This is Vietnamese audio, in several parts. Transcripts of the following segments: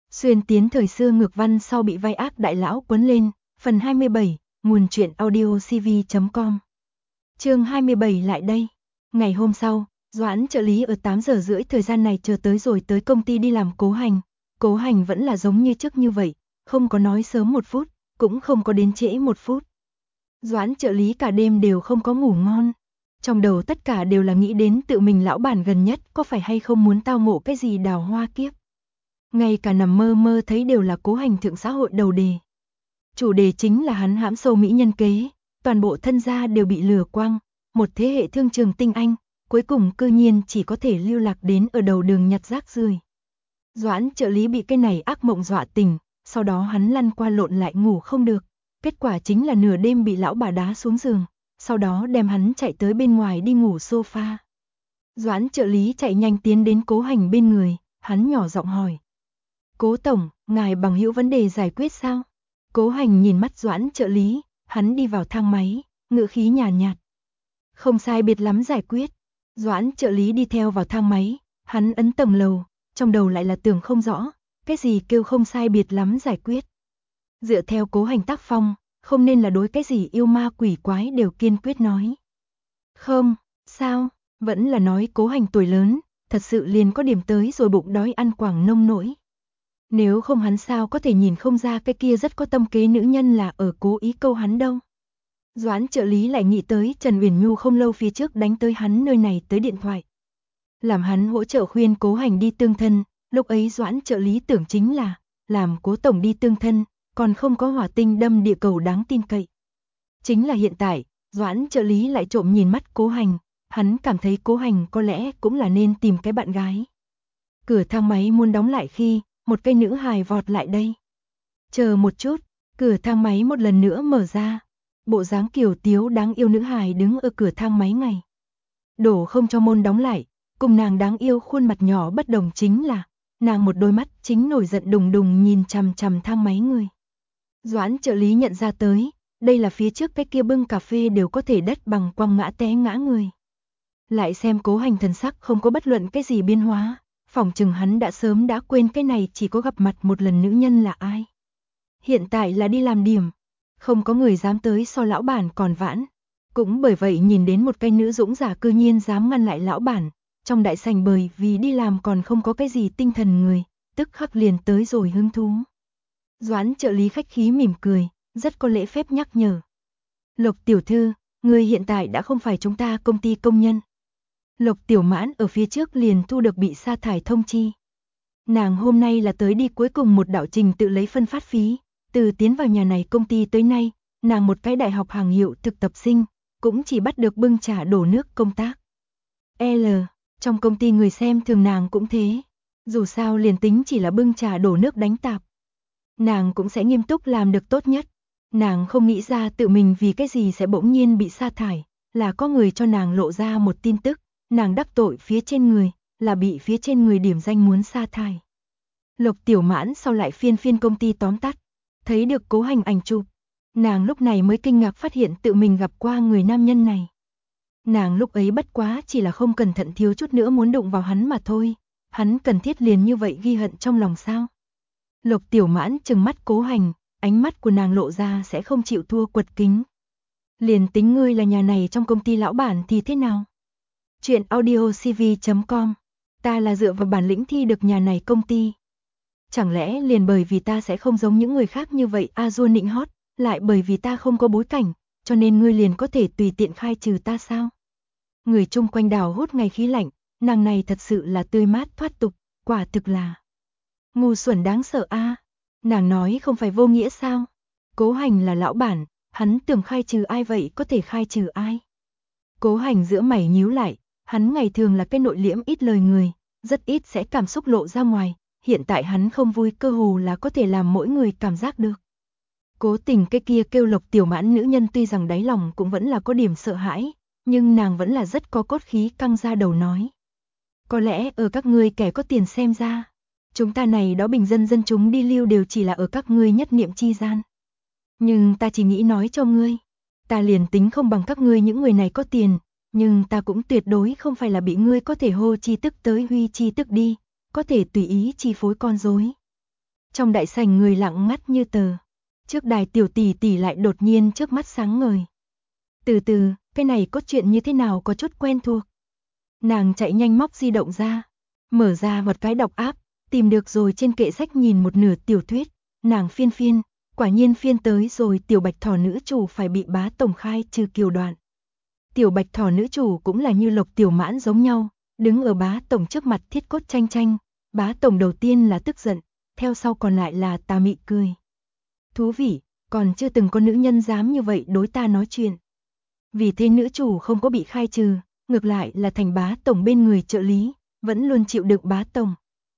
Xuyên tiến thời xưa ngược văn sau bị vai ác đại lão quấn lên, phần 27, nguồn truyện audio cv.com. Chương 27 lại đây. Ngày hôm sau, Doãn trợ lý ở 8 giờ rưỡi thời gian này chờ tới rồi tới công ty đi làm Cố Hành. Cố Hành vẫn là giống như trước như vậy, không có nói sớm một phút, cũng không có đến trễ một phút. Doãn trợ lý cả đêm đều không có ngủ ngon. Trong đầu tất cả đều là nghĩ đến tự mình lão bản gần nhất có phải hay không muốn tao ngộ cái gì đào hoa kiếp. Ngay cả nằm mơ mơ thấy đều là Cố Hành thượng xã hội đầu đề. Chủ đề chính là hắn hãm sâu mỹ nhân kế, toàn bộ thân gia đều bị lừa quăng, một thế hệ thương trường tinh anh, cuối cùng cư nhiên chỉ có thể lưu lạc đến ở đầu đường nhặt rác rưởi. Doãn trợ lý bị cái này ác mộng dọa tỉnh, sau đó hắn lăn qua lộn lại ngủ không được, kết quả chính là nửa đêm bị lão bà đá xuống giường, sau đó đem hắn chạy tới bên ngoài đi ngủ sofa. Doãn trợ lý chạy nhanh tiến đến Cố Hành bên người, hắn nhỏ giọng hỏi. Cố tổng, ngài bằng hữu vấn đề giải quyết sao? Cố Hành nhìn mắt Doãn trợ lý, hắn đi vào thang máy, ngữ khí nhàn nhạt. Không sai biệt lắm giải quyết. Doãn trợ lý đi theo vào thang máy, hắn ấn tầng lầu, trong đầu lại là tưởng không rõ, cái gì kêu không sai biệt lắm giải quyết. Dựa theo Cố Hành tác phong, không nên là đối cái gì yêu ma quỷ quái đều kiên quyết nói. Không, sao, vẫn là nói Cố Hành tuổi lớn, thật sự liền có điểm tới rồi bụng đói ăn quảng nông nổi. Nếu không hắn sao có thể nhìn không ra cái kia rất có tâm kế nữ nhân là ở cố ý câu hắn đâu. Doãn trợ lý lại nghĩ tới Trần Uyển Nhu không lâu phía trước đánh tới hắn nơi này tới điện thoại. Làm hắn hỗ trợ khuyên Cố Hành đi tương thân, lúc ấy Doãn trợ lý tưởng chính là, làm Cố tổng đi tương thân, còn không có hỏa tinh đâm địa cầu đáng tin cậy. Chính là hiện tại, Doãn trợ lý lại trộm nhìn mắt Cố Hành, hắn cảm thấy Cố Hành có lẽ cũng là nên tìm cái bạn gái. Cửa thang máy muốn đóng lại khi, một cây nữ hài vọt lại đây. Chờ một chút, cửa thang máy một lần nữa mở ra. Bộ dáng kiều tiếu đáng yêu nữ hài đứng ở cửa thang máy ngay. Đổ không cho môn đóng lại, cùng nàng đáng yêu khuôn mặt nhỏ bất đồng chính là, nàng một đôi mắt chính nổi giận đùng đùng nhìn chằm chằm thang máy người. Doãn trợ lý nhận ra tới, đây là phía trước cái kia bưng cà phê đều có thể đất bằng quăng ngã té ngã người. Lại xem Cố Hành thần sắc không có bất luận cái gì biến hóa. Phỏng chừng hắn đã sớm đã quên cái này chỉ có gặp mặt một lần nữ nhân là ai. Hiện tại là đi làm điểm, không có người dám tới so lão bản còn vãn. Cũng bởi vậy nhìn đến một cái nữ dũng giả cư nhiên dám ngăn lại lão bản, trong đại sảnh bởi vì đi làm còn không có cái gì tinh thần người, tức khắc liền tới rồi hứng thú. Doãn trợ lý khách khí mỉm cười, rất có lễ phép nhắc nhở. Lộc tiểu thư, người hiện tại đã không phải chúng ta công ty công nhân. Lộc Tiểu Mãn ở phía trước liền thu được bị sa thải thông chi. Nàng hôm nay là tới đi cuối cùng một đạo trình tự lấy phân phát phí, từ tiến vào nhà này công ty tới nay, nàng một cái đại học hàng hiệu thực tập sinh, cũng chỉ bắt được bưng trà đổ nước công tác. Trong công ty người xem thường nàng cũng thế, dù sao liền tính chỉ là bưng trà đổ nước đánh tạp. Nàng cũng sẽ nghiêm túc làm được tốt nhất, nàng không nghĩ ra tự mình vì cái gì sẽ bỗng nhiên bị sa thải, là có người cho nàng lộ ra một tin tức. Nàng đắc tội phía trên người, là bị phía trên người điểm danh muốn sa thải. Lộc Tiểu Mãn sau lại phiên công ty tóm tắt, thấy được Cố Hành ảnh chụp. Nàng lúc này mới kinh ngạc phát hiện tự mình gặp qua người nam nhân này. Nàng lúc ấy bất quá chỉ là không cẩn thận thiếu chút nữa muốn đụng vào hắn mà thôi. Hắn cần thiết liền như vậy ghi hận trong lòng sao? Lộc Tiểu Mãn trừng mắt Cố Hành, ánh mắt của nàng lộ ra sẽ không chịu thua quật kính. Liền tính ngươi là nhà này trong công ty lão bản thì thế nào? Chuyện audio cv.com. Ta là dựa vào bản lĩnh thi được nhà này công ty. Chẳng lẽ liền bởi vì ta sẽ không giống những người khác như vậy a-dua nịnh hót, lại bởi vì ta không có bối cảnh, cho nên ngươi liền có thể tùy tiện khai trừ ta sao? Người chung quanh đào hút ngay khí lạnh, nàng này thật sự là tươi mát thoát tục, quả thực là ngu xuẩn đáng sợ a. Nàng nói không phải vô nghĩa sao? Cố Hành là lão bản, hắn tưởng khai trừ ai vậy có thể khai trừ ai? Cố Hành giữa mày nhíu lại. Hắn ngày thường là cái nội liễm ít lời người, rất ít sẽ cảm xúc lộ ra ngoài, hiện tại hắn không vui cơ hồ là có thể làm mỗi người cảm giác được. Cố Tình cái kia kêu Lộc Tiểu Mãn nữ nhân tuy rằng đáy lòng cũng vẫn là có điểm sợ hãi, nhưng nàng vẫn là rất có cốt khí căng ra đầu nói. Có lẽ ở các ngươi kẻ có tiền xem ra, chúng ta này đó bình dân dân chúng đi lưu đều chỉ là ở các ngươi nhất niệm chi gian. Nhưng ta chỉ nghĩ nói cho ngươi, ta liền tính không bằng các ngươi những người này có tiền, nhưng ta cũng tuyệt đối không phải là bị ngươi có thể hô chi tức tới huy chi tức đi, có thể tùy ý chi phối con rối. Trong đại sảnh người lặng ngắt như tờ. Trước đài tiểu tỷ tỷ lại đột nhiên trước mắt sáng ngời. Từ từ, cái này có chuyện như thế nào có chút quen thuộc. Nàng chạy nhanh móc di động ra, mở ra một cái đọc app, tìm được rồi trên kệ sách nhìn một nửa tiểu thuyết, nàng phiên, quả nhiên phiên tới rồi tiểu bạch thỏ nữ chủ phải bị bá tổng khai trừ kiều đoạn. Tiểu bạch thỏ nữ chủ cũng là như Lộc Tiểu Mãn giống nhau, đứng ở bá tổng trước mặt thiết cốt tranh, bá tổng đầu tiên là tức giận, theo sau còn lại là tà mị cười. Thú vị, còn chưa từng có nữ nhân dám như vậy đối ta nói chuyện. Vì thế nữ chủ không có bị khai trừ, ngược lại là thành bá tổng bên người trợ lý, vẫn luôn chịu đựng bá tổng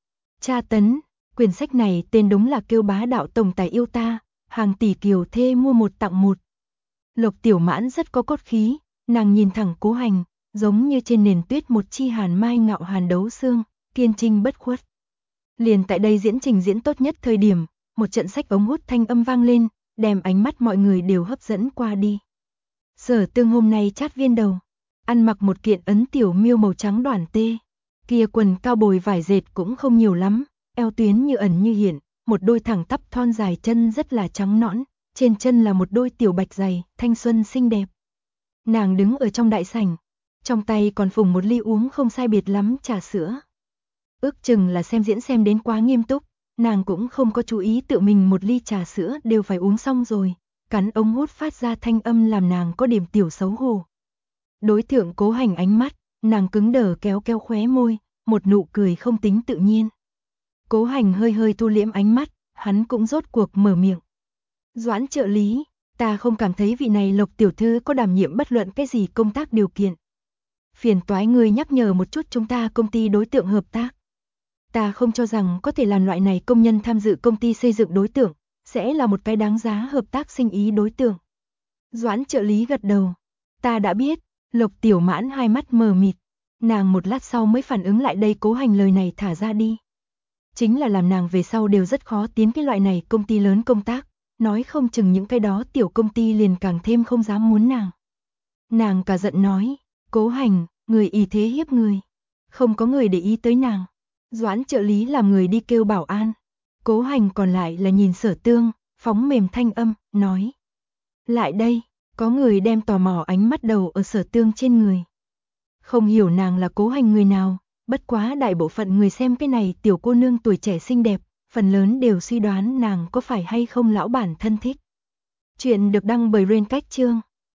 tra tấn. Quyển sách này tên đúng là kêu Bá đạo tổng tài yêu ta, hàng tỷ kiều thê mua một tặng một. Lộc Tiểu Mãn rất có cốt khí, nàng nhìn thẳng Cố Hành, giống như trên nền tuyết một chi hàn mai ngạo hàn đấu xương, kiên trinh bất khuất. Liền tại đây trình diễn tốt nhất thời điểm, một trận sách ống hút thanh âm vang lên, đem ánh mắt mọi người đều hấp dẫn qua đi. Sở Tương hôm nay chát viên đầu, ăn mặc một kiện ấn tiểu miêu màu trắng đoàn tê, kia quần cao bồi vải dệt cũng không nhiều lắm, eo tuyến như ẩn như hiện, một đôi thẳng tắp thon dài chân rất là trắng nõn, trên chân là một đôi tiểu bạch giày, thanh xuân xinh đẹp. Nàng đứng ở trong đại sảnh, trong tay còn phùng một ly uống không sai biệt lắm trà sữa. Ước chừng là xem diễn xem đến quá nghiêm túc, nàng cũng không có chú ý tự mình một ly trà sữa đều phải uống xong rồi, cắn ống hút phát ra thanh âm làm nàng có điểm tiểu xấu hổ. Đối thượng Cố Hành ánh mắt, nàng cứng đờ kéo khóe môi, một nụ cười không tính tự nhiên. Cố Hành hơi thu liễm ánh mắt, hắn cũng rốt cuộc mở miệng. Doãn trợ lý, ta không cảm thấy vị này Lộc tiểu thư có đảm nhiệm bất luận cái gì công tác điều kiện. Phiền toái người nhắc nhở một chút chúng ta công ty đối tượng hợp tác. Ta không cho rằng có thể làm loại này công nhân tham dự công ty xây dựng đối tượng, sẽ là một cái đáng giá hợp tác sinh ý đối tượng. Doãn trợ lý gật đầu. Ta đã biết. Lộc Tiểu Mãn hai mắt mờ mịt. Nàng một lát sau mới phản ứng lại đây Cố Hành lời này thả ra đi. Chính là làm nàng về sau đều rất khó tiến cái loại này công ty lớn công tác, nói không chừng những cái đó tiểu công ty liền càng thêm không dám muốn nàng. Nàng cả giận nói, Cố Hành, người ý thế hiếp người. Không có người để ý tới nàng. Doãn trợ lý làm người đi kêu bảo an. Cố Hành còn lại là nhìn Sở Tương, phóng mềm thanh âm, nói. Lại đây, có người đem tò mò ánh mắt đầu ở Sở Tương trên người. Không hiểu nàng là Cố Hành người nào, bất quá đại bộ phận người xem cái này tiểu cô nương tuổi trẻ xinh đẹp, phần lớn đều suy đoán nàng có phải hay không lão bản thân thích. Chuyện được đăng bởi Rain Cách Chương.